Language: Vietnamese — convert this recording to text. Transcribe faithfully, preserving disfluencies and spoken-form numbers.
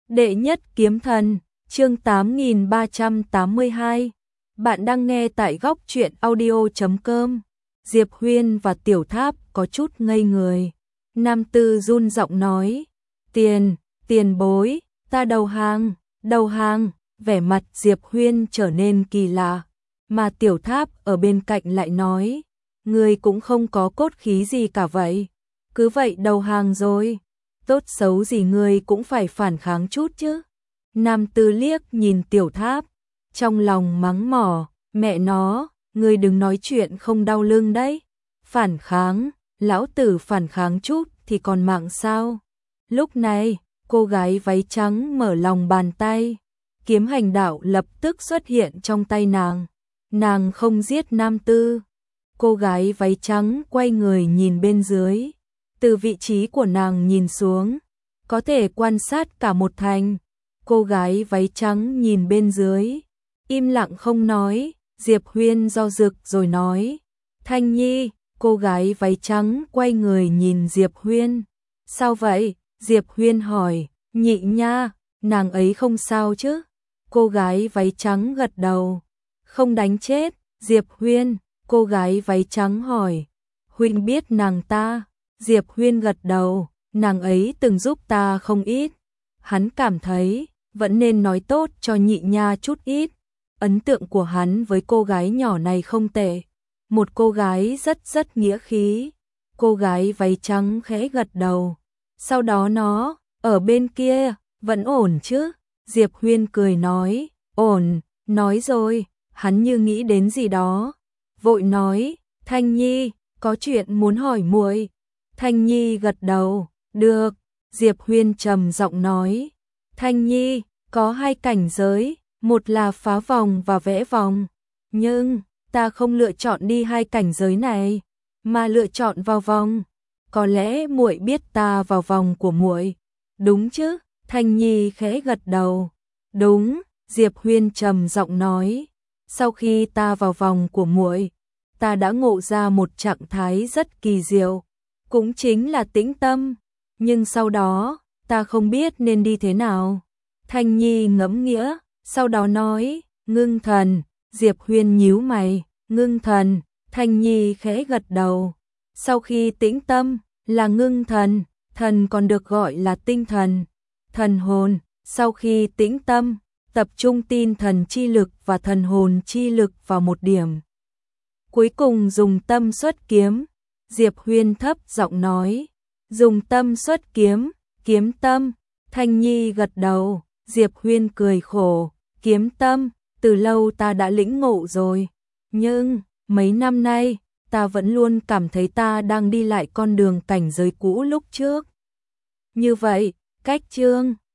Đệ nhất kiếm thần, chương tám nghìn ba trăm tám mươi hai. Bạn đang nghe tại góc truyện audio chấm com. Diệp Huyên và Tiểu Tháp có chút ngây người. Nam Tư run giọng nói, tiền, tiền bối, ta đầu hàng, đầu hàng. Vẻ mặt Diệp Huyên trở nên kỳ lạ, mà Tiểu Tháp ở bên cạnh lại nói, người cũng không có cốt khí gì cả vậy, cứ vậy đầu hàng rồi, tốt xấu gì người cũng phải phản kháng chút chứ. Nam Tư liếc nhìn Tiểu Tháp, trong lòng mắng mỏ, mẹ nó, người đừng nói chuyện không đau lưng đấy, phản kháng, lão tử phản kháng chút thì còn mạng sao. Lúc này, cô gái váy trắng mở lòng bàn tay, kiếm hành đạo lập tức xuất hiện trong tay nàng. Nàng không giết Nam Tư. Cô gái váy trắng quay người nhìn bên dưới. Từ vị trí của nàng nhìn xuống, có thể quan sát cả một thành. Cô gái váy trắng nhìn bên dưới, im lặng không nói. Diệp Huyên do dự rồi nói, Thanh Nhi. Cô gái váy trắng quay người nhìn Diệp Huyên. Sao vậy? Diệp Huyên hỏi. Nhị nha, nàng ấy không sao chứ? Cô gái váy trắng gật đầu. Không đánh chết. Diệp Huyên. Cô gái váy trắng hỏi, huynh biết nàng ta? Diệp Huyên gật đầu, nàng ấy từng giúp ta không ít. Hắn cảm thấy vẫn nên nói tốt cho nhị nha chút ít. Ấn tượng của hắn với cô gái nhỏ này không tệ, một cô gái rất rất nghĩa khí. Cô gái váy trắng khẽ gật đầu. Sau đó nó, ở bên kia, vẫn ổn chứ? Diệp Huyên cười nói, ổn. Nói rồi, hắn như nghĩ đến gì đó, vội nói, Thanh Nhi, có chuyện muốn hỏi muội. Thanh Nhi gật đầu, được. Diệp Huyên trầm giọng nói, Thanh Nhi, có hai cảnh giới, một là phá vòng và vẽ vòng. Nhưng, ta không lựa chọn đi hai cảnh giới này, mà lựa chọn vào vòng. Có lẽ muội biết ta vào vòng của muội, đúng chứ? Thanh Nhi khẽ gật đầu. Đúng, Diệp Huyên trầm giọng nói, sau khi ta vào vòng của muội, ta đã ngộ ra một trạng thái rất kỳ diệu, cũng chính là tĩnh tâm, nhưng sau đó, ta không biết nên đi thế nào. Thanh Nhi ngẫm nghĩa, sau đó nói, ngưng thần. Diệp Huyên nhíu mày, ngưng thần. Thanh Nhi khẽ gật đầu. Sau khi tĩnh tâm, là ngưng thần, thần còn được gọi là tinh thần, thần hồn. Sau khi tĩnh tâm, tập trung tinh thần chi lực và thần hồn chi lực vào một điểm. Cuối cùng dùng tâm xuất kiếm. Diệp Huyên thấp giọng nói, dùng tâm xuất kiếm, kiếm tâm. Thanh Nhi gật đầu. Diệp Huyên cười khổ, kiếm tâm, từ lâu ta đã lĩnh ngộ rồi, nhưng mấy năm nay, ta vẫn luôn cảm thấy ta đang đi lại con đường cảnh giới cũ lúc trước. Như vậy, cách chương